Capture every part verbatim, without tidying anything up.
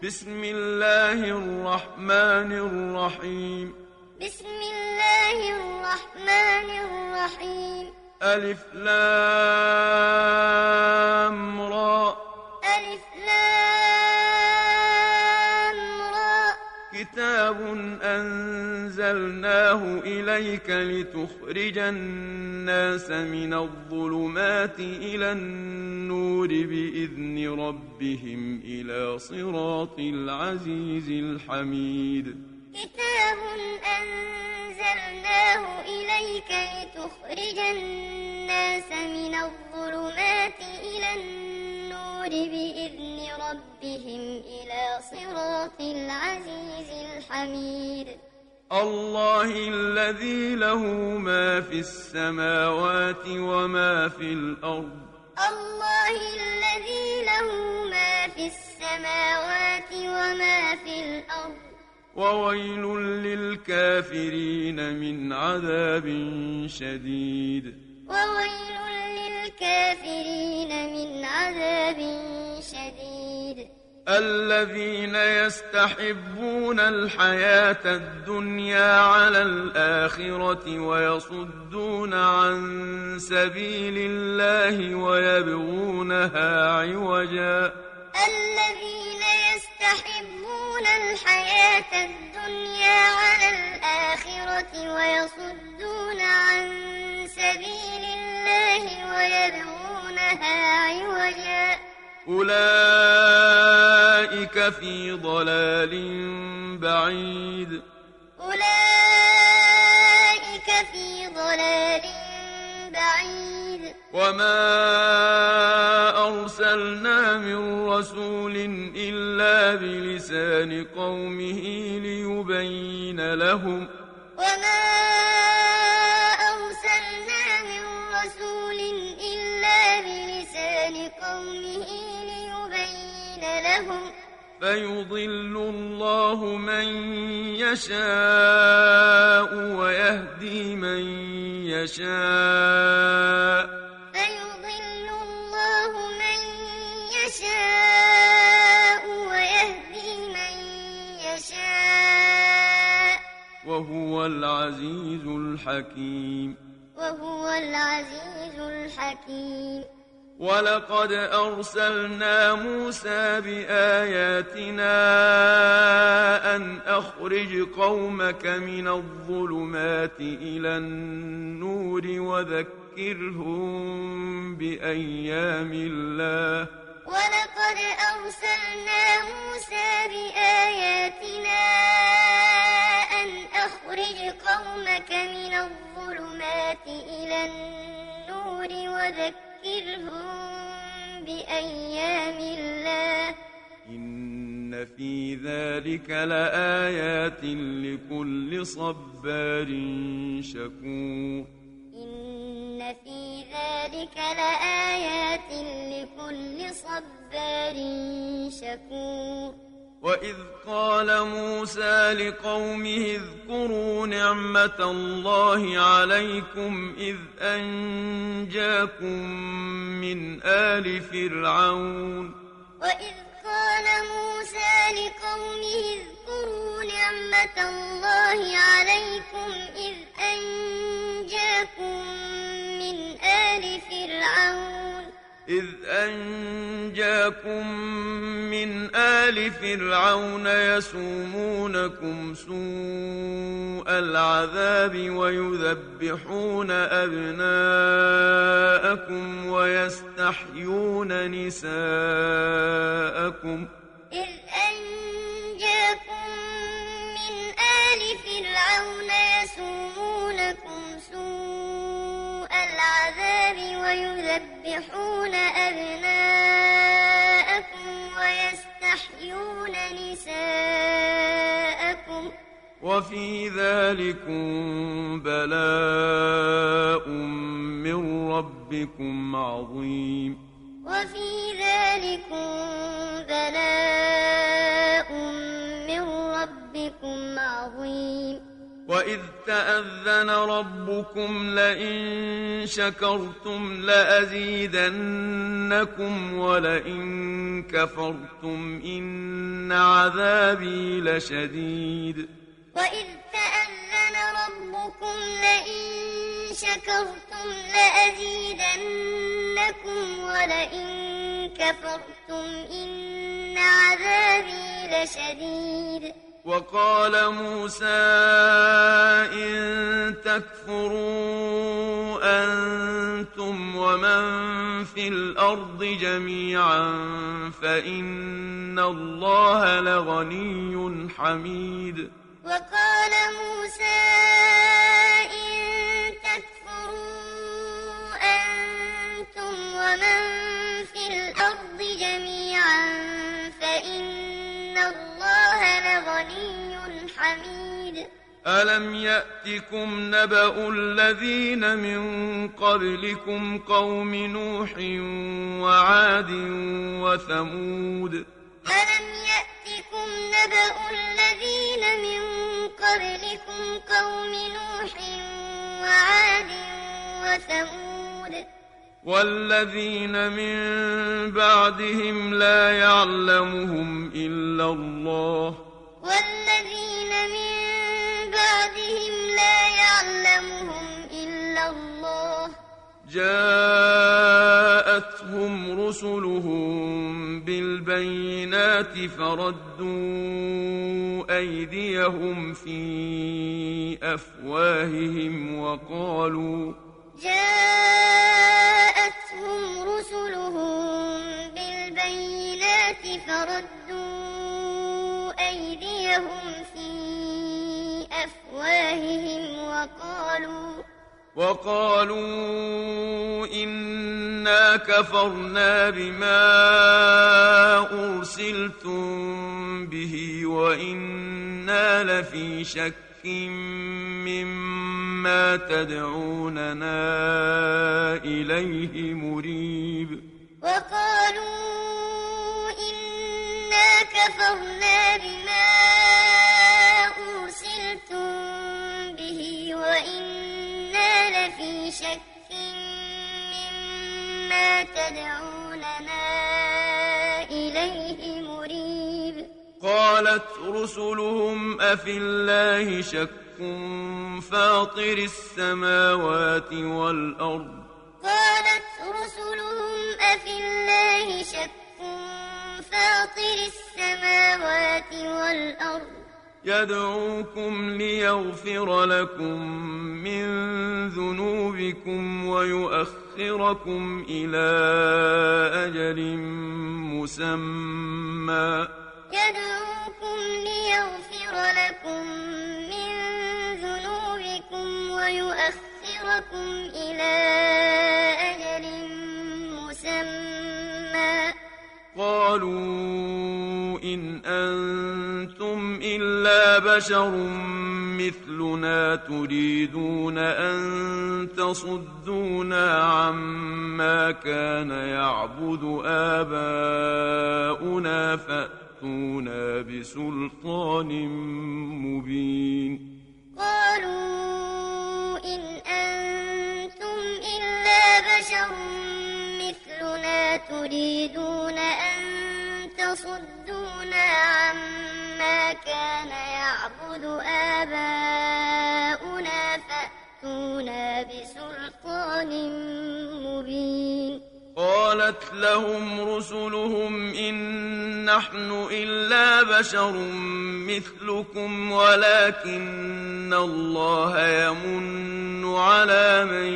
بسم الله الرحمن الرحيم بسم الله الرحمن الرحيم ألف لام را ألف لام را كتاب أنزلناه إليك لتخرج الناس من الظلمات إلى النور بإذن ربهم إلى صراط العزيز الحميد كتاب أنزلناه إليك لتخرج الناس من الظلمات إلى النور بإذن ربهم إلى صراط العزيز الحميد الله الذي له ما في السماوات وما في الأرض الله الذي له ما في السماوات وما في الأرض وويل للكافرين من عذاب شديد وويل للكافرين من عذاب شديد الذين يستحبون الحياة الدنيا على الآخرة ويصدون عن سبيل الله ويبغونها عوجا الذين يستحبون الحياة الدنيا على الآخرة ويصدون عن سبيل الله ويبغونها عوجا أولئك في ضلال بعيد أولئك في ضلال بعيد وما أرسلنا من رسول إلا بلسان قومه ليبين لهم وما أرسلنا من رسول إلا بلسان قومه ليبين لهم فيضل الله من يشاء ويهدي من يشاء فيضل الله من يشاء ويهدي من يشاء وهو العزيز الحكيم وهو العزيز الحكيم ولقد أرسلنا موسى بآياتنا أن أخرج قومك من الظلمات إلى النور وذكرهم بأيام الله ولقد أرسلنا موسى بآياتنا أن أخرج قومك من الظلمات إلى النور وذكرهم بأيام الله إن في ذلك لآيات لكل صبار شكور إن في ذلك لآيات لكل صبار شكور وإذ قال موسى لقومه اذكروا نعمة الله عليكم إذ أنجاكم من آل فرعون وإذ قال موسى لقومه اذكروا نعمة الله عليكم إذ أنجاكم من آل فرعون إذ أنجاكم من آل فرعون يسومونكم سوء العذاب ويذبحون أبناءكم ويستحيون نساءكم إذ أنجاكم من آل فرعون يسومونكم سوء العذاب ويذبحون أبناءكم ويستحيون نساءكم وفي ذلكم بلاء من ربكم عظيم وفي ذلكم بلاء من ربكم عظيم وإذ تأذن ربكم لئن شكرتم لأزيدنكم ولئن كفرتم إن عذابي لشديد وإذ تأذن ربكم لئن شكرتم لأزيدنكم ولئن كفرتم إن عذابي لشديد وقال موسى إن تكفروا أنتم ومن في الأرض جميعا فإن الله لغني حميد وقال موسى إن تكفروا أنتم ومن في الأرض جميعا فإن الله لغني حميد ألم يأتكم نبأ الذين من قبلكم قوم نوح وعاد وثمود ألم يأتكم نبأ الذين من قبلكم قوم نوح وعاد وثمود والذين من بعدهم لا يعلمهم إلا الله والذين من بعدهم لا يعلمهم إلا الله جاءتهم رسلهم بالبينات فردوا أيديهم في أفواههم وقالوا جاءتهم رسلهم بالبينات فردوا أيديهم في أفواههم وقالوا وقالوا إنا كفرنا بما أرسلتم به وإنا لفي شك مما تدعوننا إليه مريب وقالوا إنا كفرنا بما أرسلتم به وإنا لفي شك مما تدعوننا إليه مريب قالت رسلهم أفي الله شك فاطر السماوات والأرض قالت رسلهم أفي الله شك فاطر السماوات والأرض يدعوكم ليغفر لكم من ذنوبكم ويؤخركم إلى أجل مسمى يدعوكم ليغفر لكم من ذنوبكم ويؤخركم إلى أجل مسمى قالوا إن أنتم إلا بشر مثلنا تريدون أن تصدونا عما كان يعبد آباؤنا فأتونا بسلطان مبين قالوا إن أنتم إلا بشر مثلنا تريدون أن تصدونا عما كان يعبد آباؤنا فأتونا بسلطان مبين قالت لهم رسلهم إن نحن إلا بشر مثلكم ولكن الله يمن على من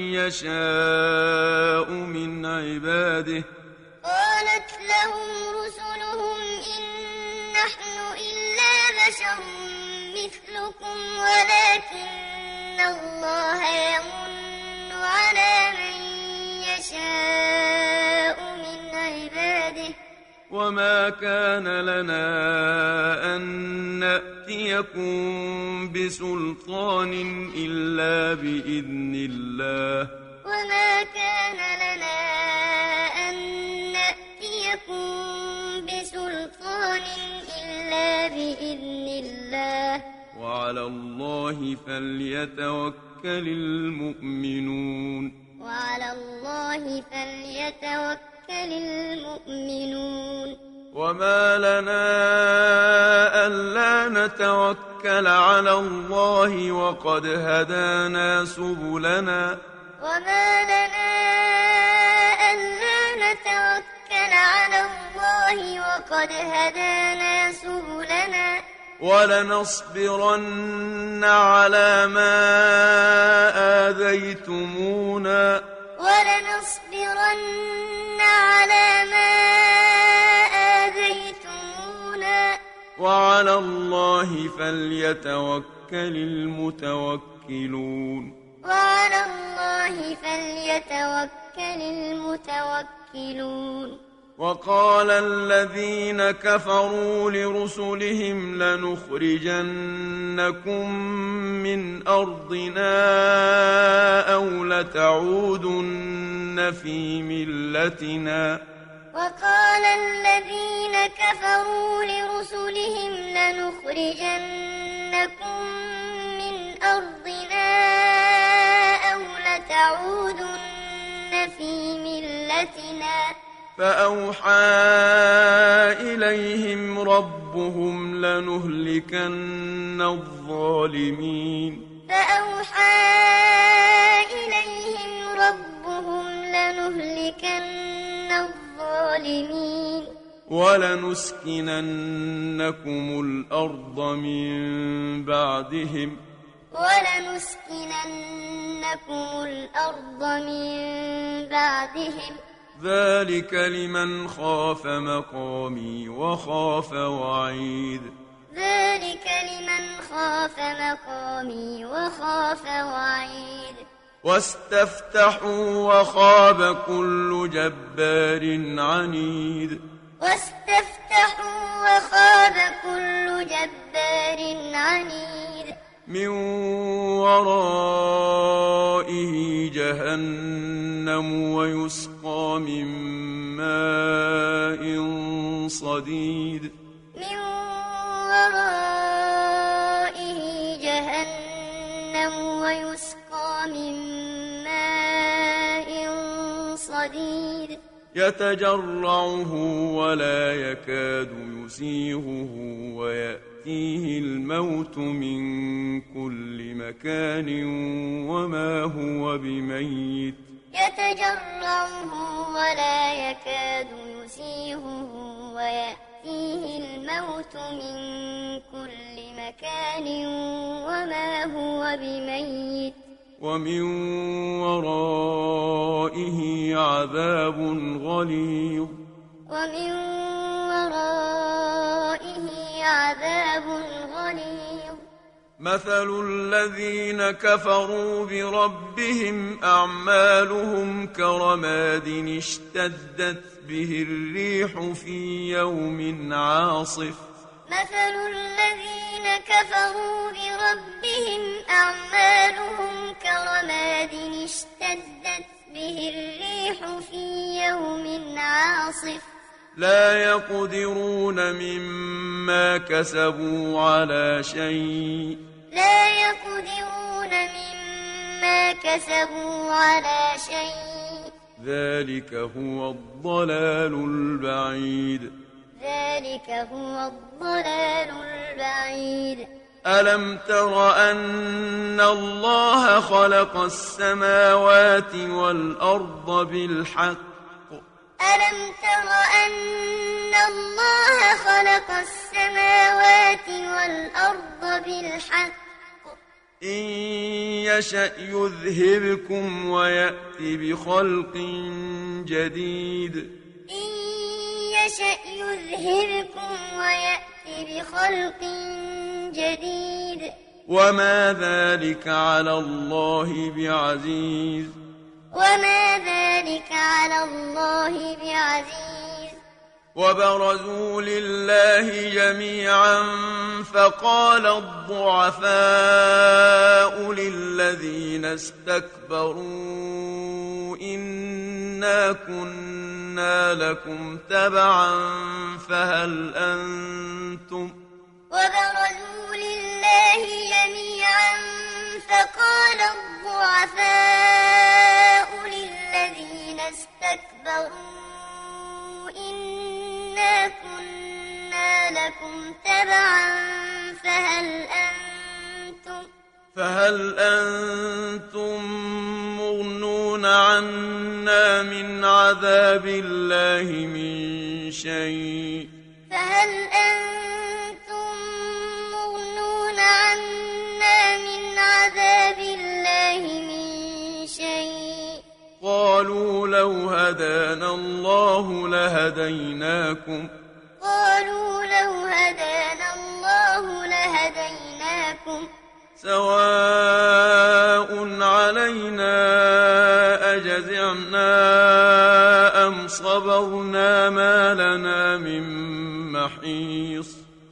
يشاء من عباده قالت لهم رسلهم إن نحن إلا بشر مثلكم ولكن الله يمن على من يشاء من عباده وما كان لنا أن نأتيكم بسلطان إلا بإذن الله وما كان لنا أن نأتيكم بسلطان إلا بإذن الله وعلى الله فليتوكل المؤمنون وعلى الله فليتوكل المؤمنون وما لنا ألا نتوكل على الله وقد هدانا سبلنا وما لنا ألا نتوكل على الله وقد هدانا سبلنا ولنصبرن على ما آذيتمونا ولنصبرن على ما آذيتمونا وعلى الله فليتوكل المتوكلون وعلى الله فليتوكل المتوكلون وقال الذين كفروا لرسلهم لنخرجنكم من أرضنا أو لتعودن في ملتنا وقال الذين كفروا لرسلهم لنخرجنكم من أرضنا أو لتعودن في ملتنا فأوحى إليهم ربهم لنهلكن الظالمين فأوحى إليهم ربهم لنهلكن الظالمين ولنسكننكم الأرض من بعدهم ولنسكننكم الأرض من بعدهم ذلك لمن خاف مقامي وخاف وعيد ذلك لمن خاف مقامي وخاف وعيد واستفتحوا وخاب كل جبار عنيد واستفتحوا وخاب كل جبار عنيد من ورائه جهنم ويسقى من ماء صديد من ورائه جهنم ويسقى من ماء صديد يتجرعه ولا يكاد يسيغه ويأتيه الموت من كل مكان وما هو بميت يتجرعه ولا يكاد يسيغه ويأتيه الموت من كل مكان وما هو بميت ومن ورائه عذاب غليظ ومن ورائه عذاب غليظ مثل الذين كفروا بربهم أعمالهم كرماد اشتدت به الريح في يوم عاصف مثل الذين كفروا بربهم أعمالهم كرماد اشتدت به الريح في يوم عاصف لا يقدرون مما كسبوا على شيء لا يقدرون مما كسبوا على شيء ذلك هو الضلال البعيد ذلك هو الضلال البعيد ألم تر أن الله خلق السماوات والأرض بالحق ألم تر أن الله خلق السماوات والأرض بالحق إن يشأ يذهبكم ويأتي بخلق جديد إن يشأ يذهبكم ويأتي بخلق جديد وما ذلك على الله بعزيز وما ذلك على الله بعزيز وبرزوا لله جميعا فقال الضعفاء للذين استكبروا إنا كنا لكم تبعا فهل أنتم وبرزوا لله جميعا الضعفاء للذين استكبروا إنا كنا لكم تبعا فهل أنتم فهل أنتم مغنون عنا من عذاب الله من شيء فهل أنتم مغنون عنا من عذاب الله من شيء قالوا لو هدانا الله لهديناكم قالوا لو هدانا الله لهديناكم سواء علينا أجزعنا أم صبرنا ما لنا من محيص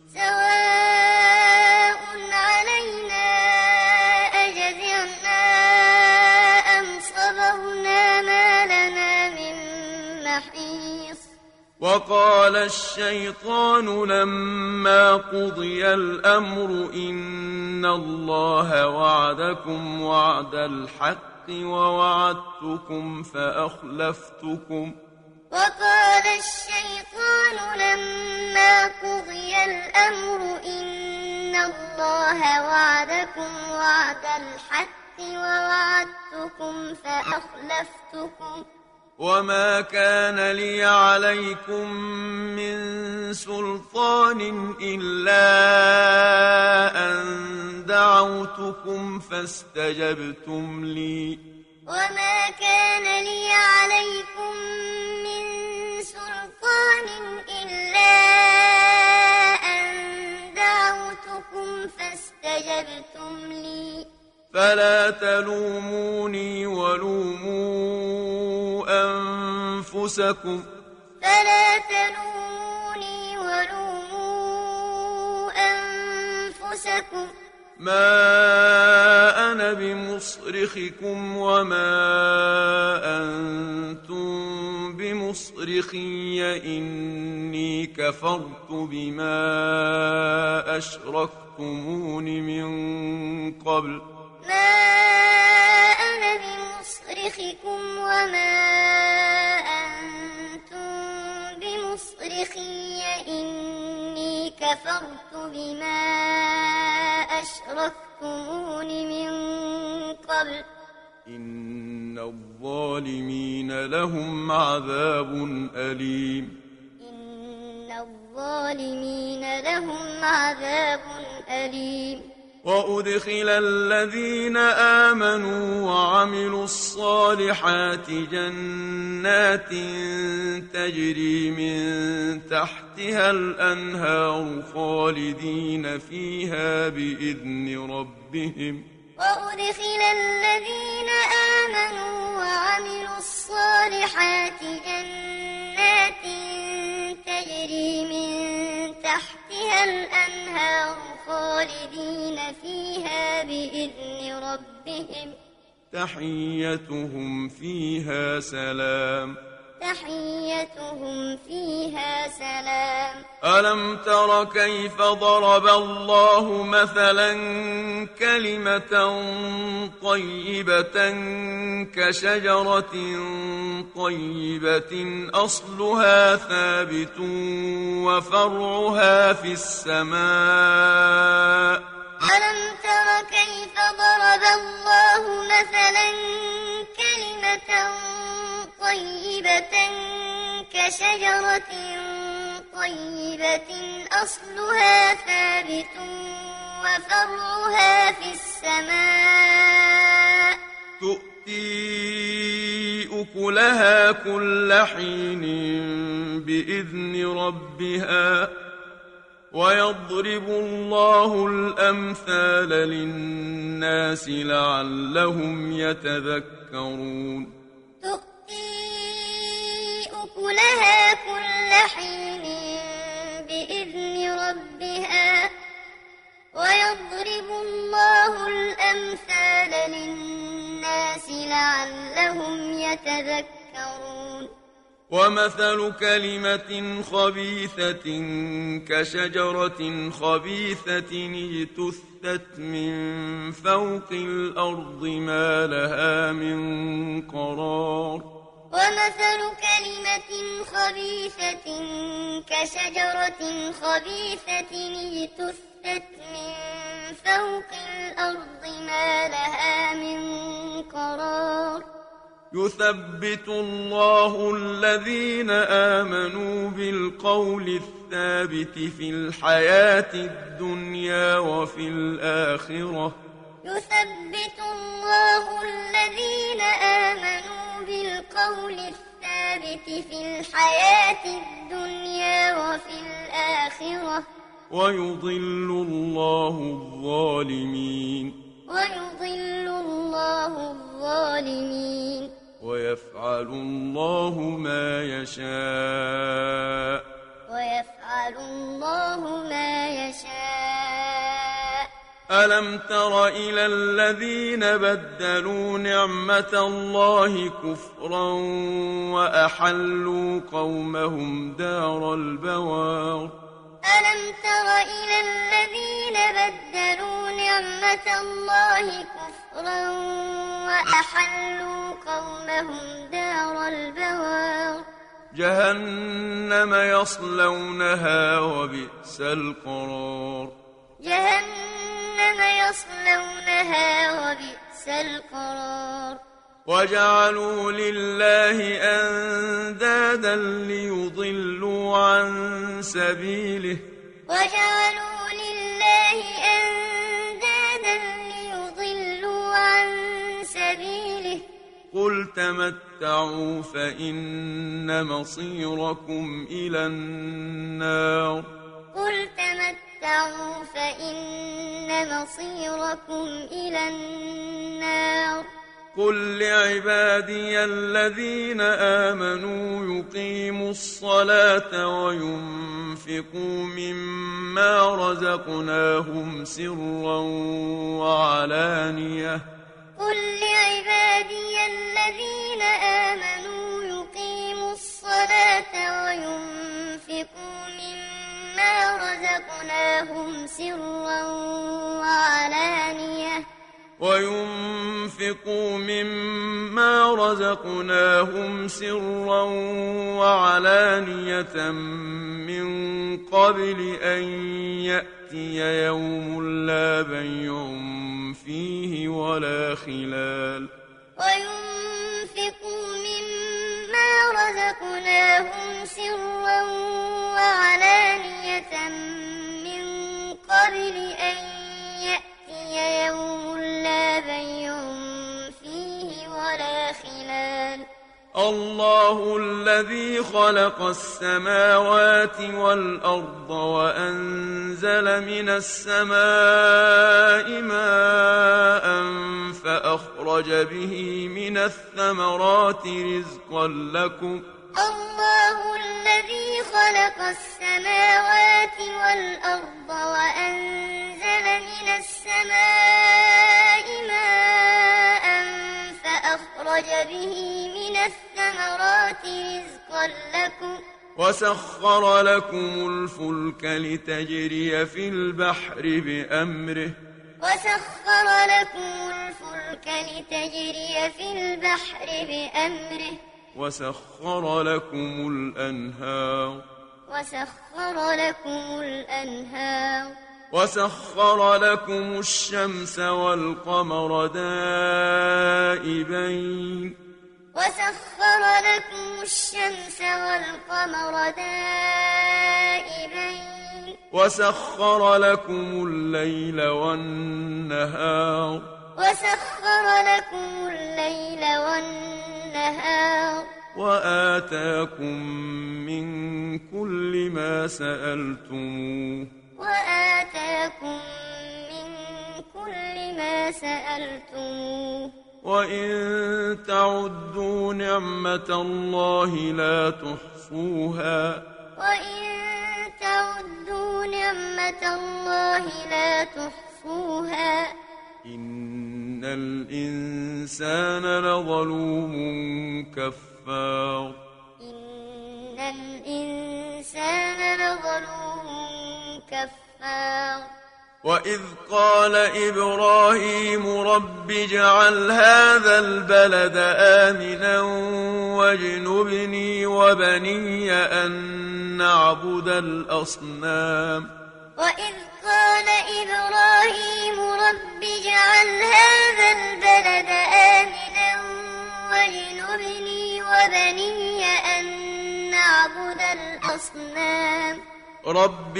سواء علينا أجزعنا أم صبرنا ما لنا من محيص وقال الشيطان لما قضي الأمر إن الله وعدكم وعد الحق ووعدتكم فأخلفتكم وقال الشيطان لما قضي الأمر إن الله وعدكم وعد الحق ووعدتكم فأخلفتكم وما كان لي عليكم من سلطان إلا أن دعوتكم فاستجبتم لي وما كان لي عليكم من سلطان إلا أن دعوتكم فاستجبتم لي فلا تلوموني ولوموا أنفسكم فلا تلوموني ولوموا أنفسكم ما أنا بمصرخكم وما أنتم بمصرخي إني كفرت بما أشركتمون من قبل ما أنا بمصرخكم وما أنتم بمصرخي إني كفرت بما أشركتمون من قبل إن الظالمين لهم عذاب أليم إن الظالمين لهم عذاب أليم وأدخل الذين آمنوا وعملوا الصالحات جنات تجري من تحتها الأنهار خالدين فيها بإذن ربهم وأدخل الذين آمنوا وعملوا الصالحات جنات تجري من تحتها الأنهار خالدين فيها بإذن ربهم تحيتهم فيها سلام تحيتهم فيها سلام ألم تر كيف ضرب الله مثلا كلمة طيبة كشجرة طيبة أصلها ثابت وفرعها في السماء ألم تر كيف ضرب الله مثلا كلمة طيبة كشجرة طيبة أصلها ثابت وفرعها في السماء تؤتي أكلها كل حين بإذن ربها ويضرب الله الأمثال للناس لعلهم يتذكرون أكلها كل حين بإذن ربها ويضرب الله الأمثال للناس لعلهم يتذكرون ومثل كلمة خبيثة كشجرة خبيثة اجتثت من فوق الأرض ما لها من قرار ومثل كلمة خبيثة كشجرة خبيثة اجتثت من فوق الأرض ما لها من قرار يثبت الله الذين آمنوا بالقول الثابت في الحياة الدنيا وفي الآخرة يثبت الله الذين آمنوا بالقول الثابت في الحياة الدنيا وفي الآخرة ويضل الله الظالمين ويضل الله الظالمين ويفعل الله ما يشاء ويفعل الله ما يشاء ألم تر إلى الذين بدلوا نعمة الله كفرا وأحلوا قومهم دار البوار ألم تر إلى الذين بدلوا نعمة الله كفرا وأحلوا قومهم دار البوار جهنم يصلونها وبئس القرار جهنم يصلونها وبئس القرار وجعلوا لله أندادا ليضلوا عن سبيله وجعلوا لله أندادا ليضلوا عن سبيله قل تمتعوا فإن مصيركم إلى النار قل تمتعوا فإن مصيركم إلى النار قل لعبادي الذين آمنوا يقيموا الصلاة وينفقوا مما رزقناهم سرا وعلانية قل لعبادي الذين آمنوا يقيموا الصلاة وينفقوا مما رزقناهم سرا وعلانية وينفقوا مما رزقناهم سرا وعلانية من قبل أن يأتي يوم لا بيع فيه ولا خلال وينفقوا مما رزقناهم سرا وعلانية من قبل أن يأتي يوم لا بيع فيه ولا خلال الله الذي خلق السماوات والأرض وأنزل من السماء ماء فأخرج به من الثمرات رزقا لكم الله الذي خلق السماوات والأرض وأنزل من السماء ماء فأخرج به من الثمرات رزقا لكم وسخر لكم الفلك لتجري في البحر بأمره وسخر لكم الفلك لتجري في البحر بأمره وسخر لكم الأنهار وسخر لكم الأنهار وسخر لكم الشمس والقمر دائبين وسخر لكم الشمس والقمر دائبين وسخر لكم الليل والنهار وسخر لكم الليل والنهار وآتاكم من كل ما سألتموه وآتاكم من كل ما سألتموه وإن تعدوا نعمة الله لا تحصوها وإن تعدوا نعمة الله لا تحصوها إن الإنسان لظلوم كفار إن الإنسان لظلوم كفار وإذ قال إبراهيم رب اجعل هذا البلد آمنا واجنبني وبني أن نعبد الأصنام وإذ قال إبراهيم رب اجعل هذا البلد آمنا واجنبني وبني أن نعبد الأصنام رب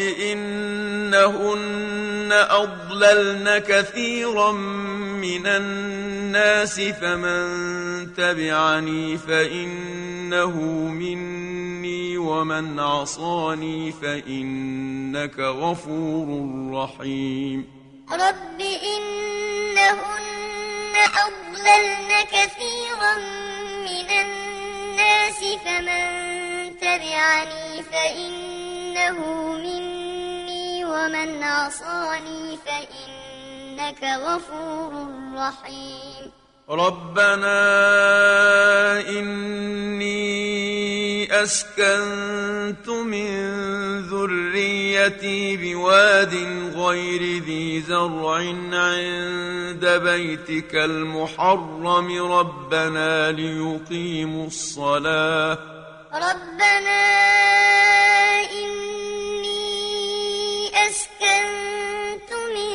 إنهن أضللن كثيرا من الناس فمن تبعني فإنه مني ومن عصاني فإنك غفور رحيم رب إنهن أضللن كثيرا من الناس فمن تبعني فإنه مني ومن عصاني فإنك غفور رحيم ربنا إني أسكنت من ذريتي بواد غير ذي زرع عند بيتك المحرم ربنا ليقيموا الصلاة ربنا إني أسكنت من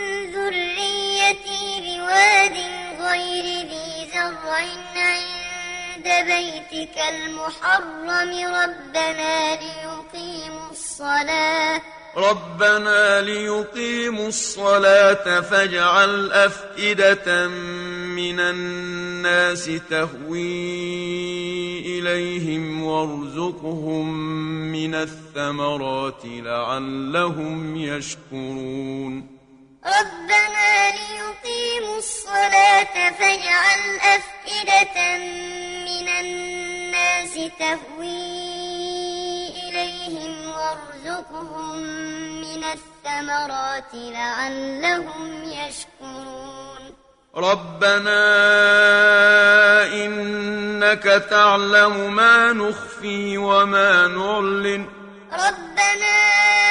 ذريتي بواد غير ذي زرع عند بيتك المحرم ربنا ليقيموا الصلاة ربنا ليقيموا الصلاة فاجعل أفئدة من الناس تهوي إليهم وارزقهم من الثمرات لعلهم يشكرون ربنا ليقيموا الصلاة فاجعل أفئدة من الناس تهوي إليهم وارزقهم من الثمرات لعلهم يشكرون ربنا إنك تعلم ما نخفي وما نعلن ربنا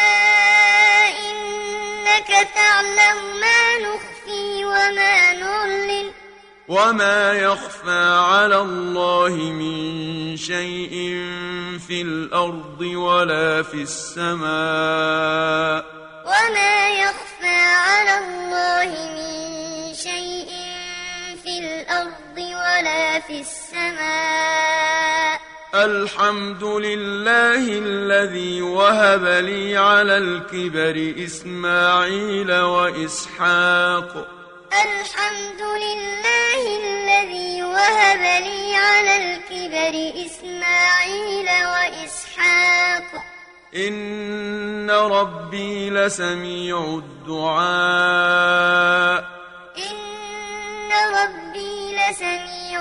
إنك تعلم ما نخفي وما نعلن وما يخفى على الله من شيء في الأرض ولا في السماء وما يخفى على الله من شيء في الأرض ولا في السماء الحمد لله الذي وهب لي على الكبر إسماعيل وإسحاق الحمد لله الذي وهب لي على الكبر إسماعيل وإسحاق إن ربي لسميع الدعاء إن ربي لسميع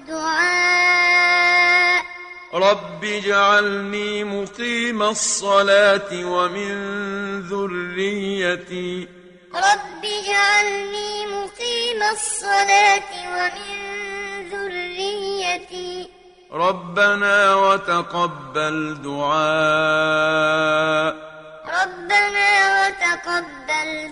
الدعاء رب اجعلني مقيم الصلاة ومن ذريتي رب اجعلني مقيم الصلاة ومن ذريتي ربنا وتقبل دعاء ربنا وتقبل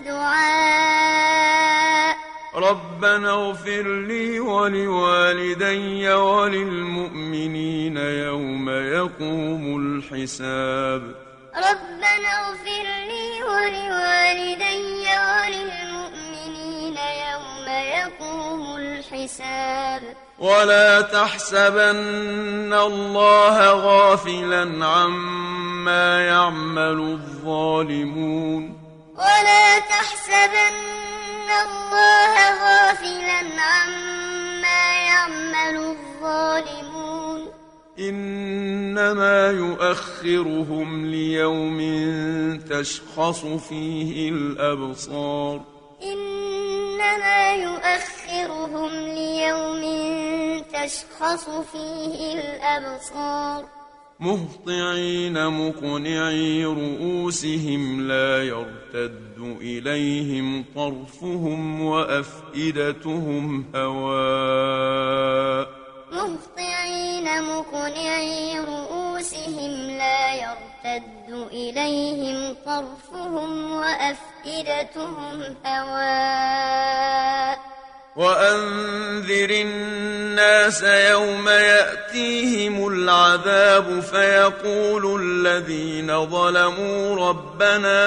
دعاء ربنا اغفر لي ولوالدي وللمؤمنين يوم يقوم الحساب ربنا اغفر لي ولوالدي وللمؤمنين يوم يقوم الحساب ولا تحسبن الله غافلا عما يعمل الظالمون ولا تحسبن الله غافلا عما يعمل الظالمون إنما يؤخرهم ليوم تشخص فيه الأبصار إنما يؤخرهم ليوم تشخص فيه الأبصار مهطعين مقنعي رؤوسهم لا يرتد إليهم طرفهم وأفئدتهم هواء مهطعين مقنعي رؤوسهم يرتد إليهم طرفهم وأفئدتهم هواء وأنذر الناس يوم يأتيهم العذاب فيقول الذين ظلموا ربنا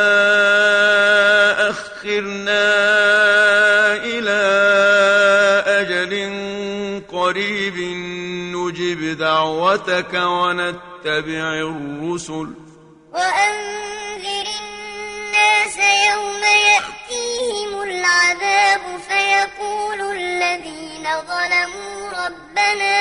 أخرنا إلى أجل قريب نجب دعوتك ونتبع الرسل وأنذر الناس يوم يأتيهم العذاب فيقول الذين ظلموا ربنا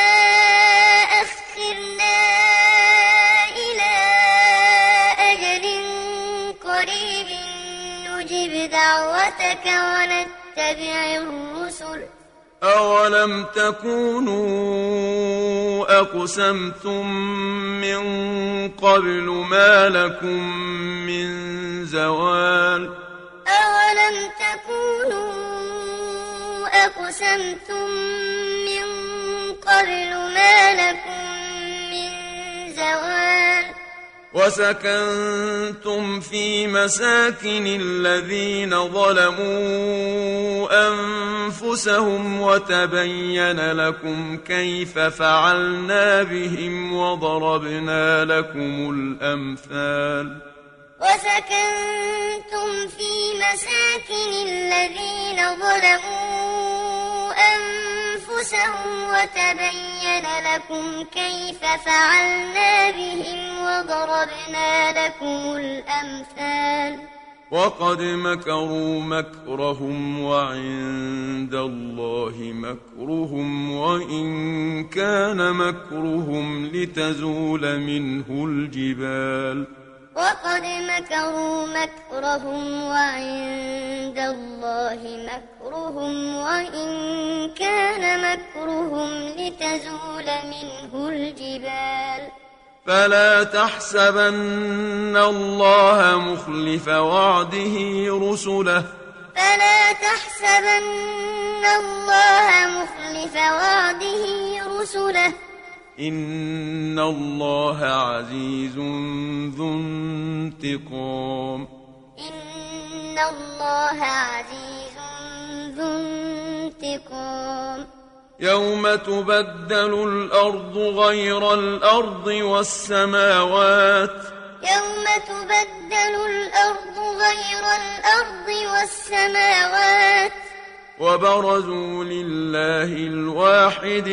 أخرنا إلى أجل قريب نجب دعوتك ونتبع الرسل أولم تكونوا أقسمتم من قبل ما لكم من زوال أولم تكونوا أقسمتم من قبل ما لكم من زوال وسكنتم في مساكن الذين ظلموا أنفسهم وتبين لكم كيف فعلنا بهم وضربنا لكم الأمثال وسكنتم في مساكن الذين ظلموا أنفسهم وتبين لكم كيف فعلنا بهم وضربنا لكم الأمثال وقد مكروا مكرهم وعند الله مكرهم وإن كان مكرهم لتزول منه الجبال وقد مكروا مكرهم وعند الله مكرهم وإن كان مكرهم لتزول منه الجبال فلا تحسبن الله مخلف وعده رسله فلا تحسبن الله مخلف وعده رسله إن الله عزيز ذو انتقام إن الله عزيز ذو انتقام يوم تبدل الأرض غير الأرض والسماوات يوم تبدل الأرض غير الأرض والسماوات وبرزوا لله الواحد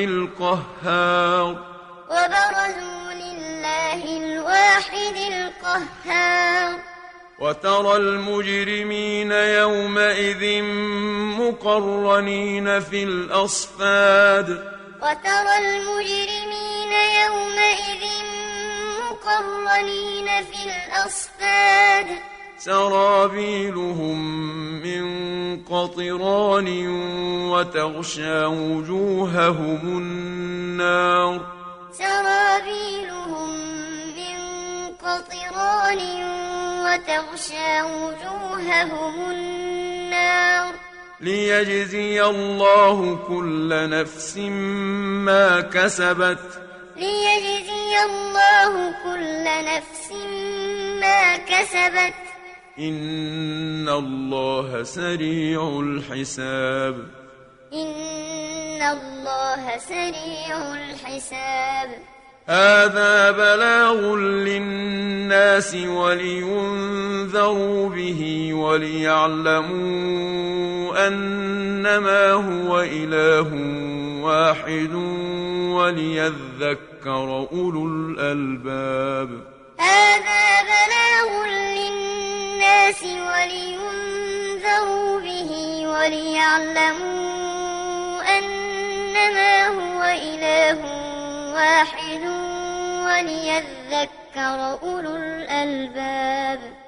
القهار وبرزوا لله الواحد القهار وترى المجرمين يومئذ مقرنين في الأصفاد وترى المجرمين يومئذ مقرنين في الأصفاد سرابيلهم من قطران وتغشى وجوههم النار سرابيلهم من قطران وتغشى وجوههم النار ليجزي الله كل نفس ما كسبت ليجزي الله كل نفس ما كسبت إن الله سريع الحساب إن الله سريع الحساب هذا بلاغ للناس ولينذروا به وليعلموا أنما هو إله واحد وليذكر أولو الألباب هذا بلاغ للناس ولينذروا به وليعلموا أنما هو إله واحد وليذكر أولو الألباب